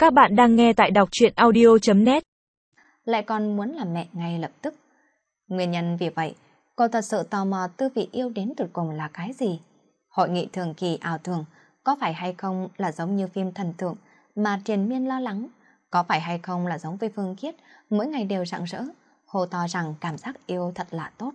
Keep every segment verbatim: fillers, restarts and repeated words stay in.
Các bạn đang nghe tại đọc truyện audio chấm net. Lại còn muốn làm mẹ ngay lập tức. Nguyên nhân vì vậy, cô thật sự tò mò tư vị yêu đến tụt cùng là cái gì. Hội nghị thường kỳ ảo tưởng có phải hay không là giống như phim thần tượng mà triền miên lo lắng, có phải hay không là giống với Phương Khiết mỗi ngày đều rạng rỡ, hô to rằng cảm giác yêu thật là tốt.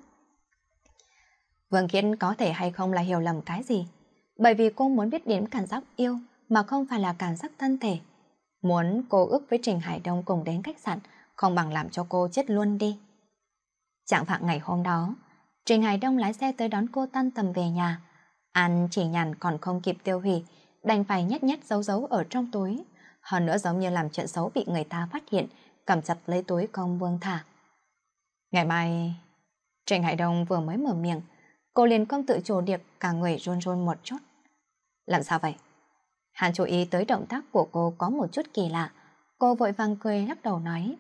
Phương Khiết có thể hay không là hiểu lầm cái gì, bởi vì cô muốn biết đến cảm giác yêu mà không phải là cảm giác thân thể. Muốn cô ước với Trình Hải Đông cùng đến khách sạn, không bằng làm cho cô chết luôn đi. Trạng vạng ngày hôm đó, Trình Hải Đông lái xe tới đón cô tan tầm về nhà. An chỉ nhàn còn không kịp tiêu hủy, đành phải nhét nhét giấu giấu ở trong túi. Hơn nữa giống như làm chuyện xấu bị người ta phát hiện, cầm chặt lấy túi không buông thả. Ngày mai... Trình Hải Đông vừa mới mở miệng, cô liền không tự chủ được cả người run run một chút. Làm sao vậy? Hắn chú ý tới động tác của cô có một chút kỳ lạ. Cô vội vàng cười lắc đầu nói.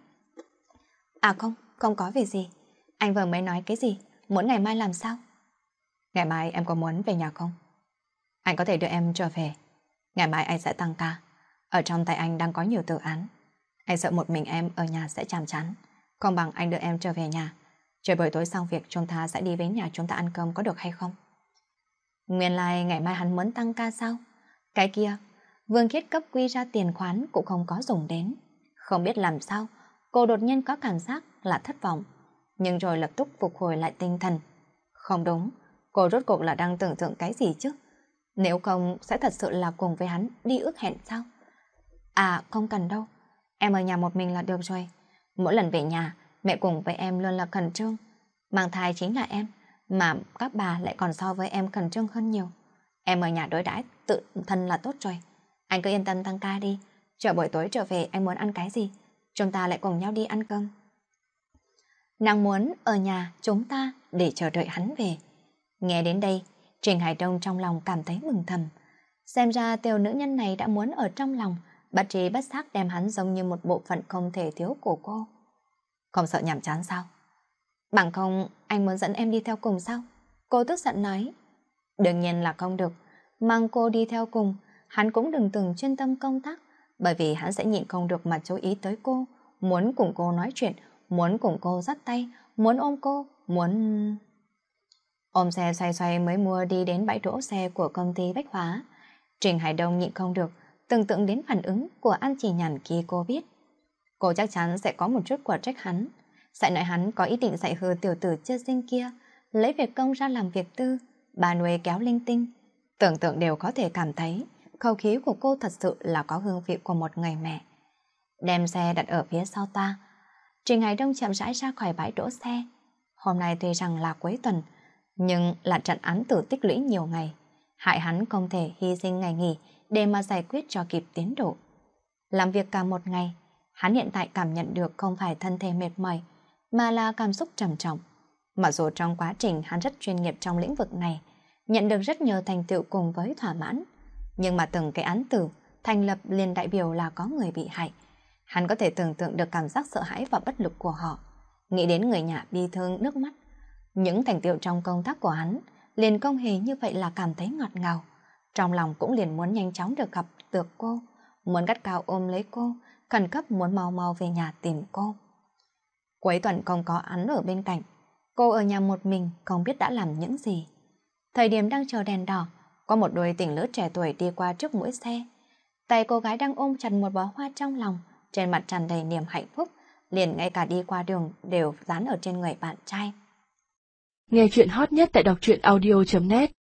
À không, không có việc gì. Anh vừa mới nói cái gì? Muốn ngày mai làm sao? Ngày mai em có muốn về nhà không? Anh có thể đưa em trở về. Ngày mai anh sẽ tăng ca. Ở trong tay anh đang có nhiều tự án. Anh sợ một mình em ở nhà sẽ chàm chán. Không bằng anh đưa em trở về nhà. Trời buổi tối xong việc chúng ta sẽ đi với nhà chúng ta ăn cơm có được hay không? Nguyên lai ngày mai hắn muốn tăng ca sao? Cái kia, Vương Khiết cấp quy ra tiền khoán cũng không có dùng đến. Không biết làm sao, cô đột nhiên có cảm giác là thất vọng. Nhưng rồi lập tức phục hồi lại tinh thần. Không đúng, cô rốt cuộc là đang tưởng tượng cái gì chứ? Nếu không sẽ thật sự là cùng với hắn đi ước hẹn sao? À không cần đâu, em ở nhà một mình là được rồi. Mỗi lần về nhà, mẹ cùng với em luôn là khẩn trương. Mang thai chính là em, mà các bà lại còn so với em khẩn trương hơn nhiều. Em ở nhà đối đãi tự thân là tốt rồi. Anh cứ yên tâm tăng ca đi. Chờ buổi tối trở về anh muốn ăn cái gì, chúng ta lại cùng nhau đi ăn cơm. Nàng muốn ở nhà chúng ta để chờ đợi hắn về. Nghe đến đây, Trình Hải Đông trong lòng cảm thấy mừng thầm. Xem ra tiểu nữ nhân này đã muốn ở trong lòng, bất trí bất giác đem hắn giống như một bộ phận không thể thiếu của cô. Không sợ nhàm chán sao? Bằng không anh muốn dẫn em đi theo cùng sao? Cô tức giận nói. Đương nhiên là không được. Mang cô đi theo cùng, hắn cũng đừng từng chuyên tâm công tác, bởi vì hắn sẽ nhịn không được mà chú ý tới cô, muốn cùng cô nói chuyện, muốn cùng cô dắt tay, muốn ôm cô, muốn... Ôm xe xoay xoay mới mua đi đến bãi đỗ xe của công ty bách hóa. Trình Hải Đông nhịn không được, tưởng tượng đến phản ứng của An Chỉ Nhàn khi cô biết. Cô chắc chắn sẽ có một chút quả trách hắn, sẽ nói hắn có ý định dạy hư tiểu tử chưa sinh kia, lấy việc công ra làm việc tư, bà nuôi kéo linh tinh. Tưởng tượng đều có thể cảm thấy khẩu khí của cô thật sự là có hương vị của một người mẹ. Đem xe đặt ở phía sau ta, Trình Hải Đông chậm rãi ra khỏi bãi đỗ xe. Hôm nay tuy rằng là cuối tuần, nhưng là trận án tử tích lũy nhiều ngày, hại hắn không thể hy sinh ngày nghỉ để mà giải quyết cho kịp tiến độ. Làm việc cả một ngày, hắn hiện tại cảm nhận được không phải thân thể mệt mỏi, mà là cảm xúc trầm trọng. Mặc dù trong quá trình hắn rất chuyên nghiệp trong lĩnh vực này, nhận được rất nhiều thành tựu cùng với thỏa mãn, nhưng mà từng cái án tử thành lập liền đại biểu là có người bị hại. Hắn có thể tưởng tượng được cảm giác sợ hãi và bất lực của họ, nghĩ đến người nhà bi thương nước mắt. Những thành tựu trong công tác của hắn liền không hề như vậy là cảm thấy ngọt ngào. Trong lòng cũng liền muốn nhanh chóng được gặp được cô, muốn gắt cao ôm lấy cô, khẩn cấp muốn mau mau về nhà tìm cô. Cuối tuần không có hắn ở bên cạnh, cô ở nhà một mình không biết đã làm những gì. Thời điểm đang chờ đèn đỏ, có một đôi tình lữ trẻ tuổi đi qua trước mũi xe. Tay cô gái đang ôm chặt một bó hoa trong lòng, trên mặt tràn đầy niềm hạnh phúc, liền ngay cả đi qua đường đều dán ở trên người bạn trai. Nghe chuyện hot nhất tại đọc truyện audio chấm net.